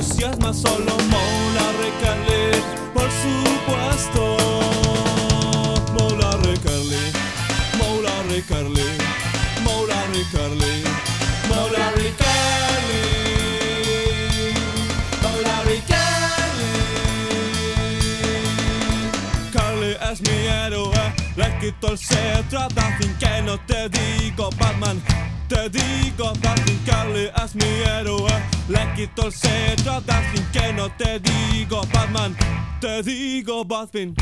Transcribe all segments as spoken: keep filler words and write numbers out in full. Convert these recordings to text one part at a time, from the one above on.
entusiasma solo Mola Recalé, por supuesto. Mola Recalé, Mola Recalé, Mola Recalé, Mola Recalé, Mola Recalé. Carly es mi héroe, le quito el cetro a Daphne, que no te digo Batman. Te digo Batman, Carly es mi héroe, le quito el cetro a Daphne, que no te digo Batman. Te digo Batman.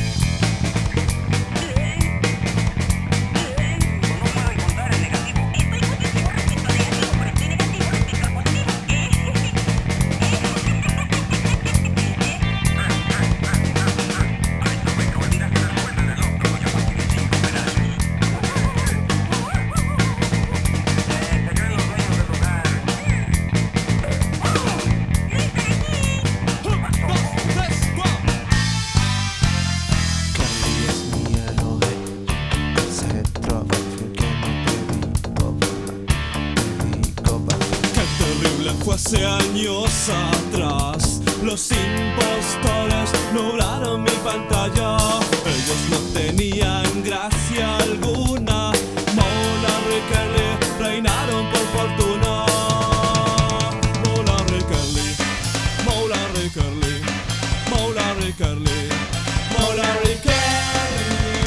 Fue hace años atrás, los impostores nublaron mi pantalla. Ellos no tenían gracia alguna, Mola Recalé reinaron por fortuna. Mola Recalé, Mola Recalé, Mola Recalé, Mola Recalé.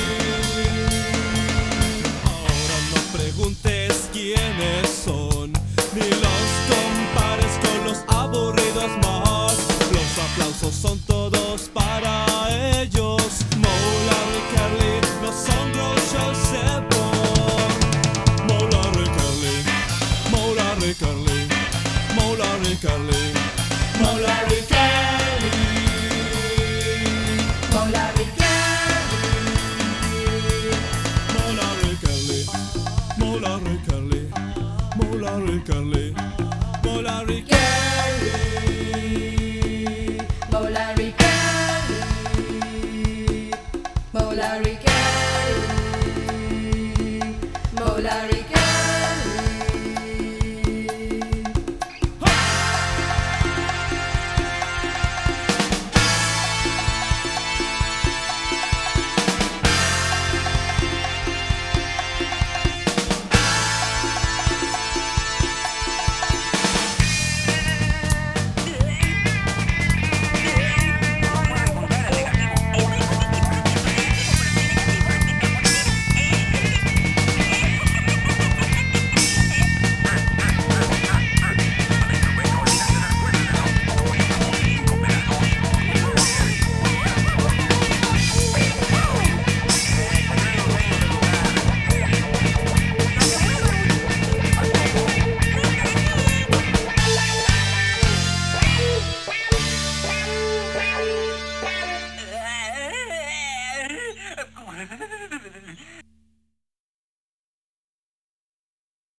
Ahora no preguntes quiénes son, ni los compares con los aburridos más. Los aplausos son todos para ellos. Mola Recalé no son Groucho Sepon. Mola Recalé, Mola Recalé, Mola Recalé, Mola Recalé, Mola Recalé, Mola Recalé, Mola Recalé, Mola Recalé, Mola Recalé. Mola Recalé, Mola Recalé.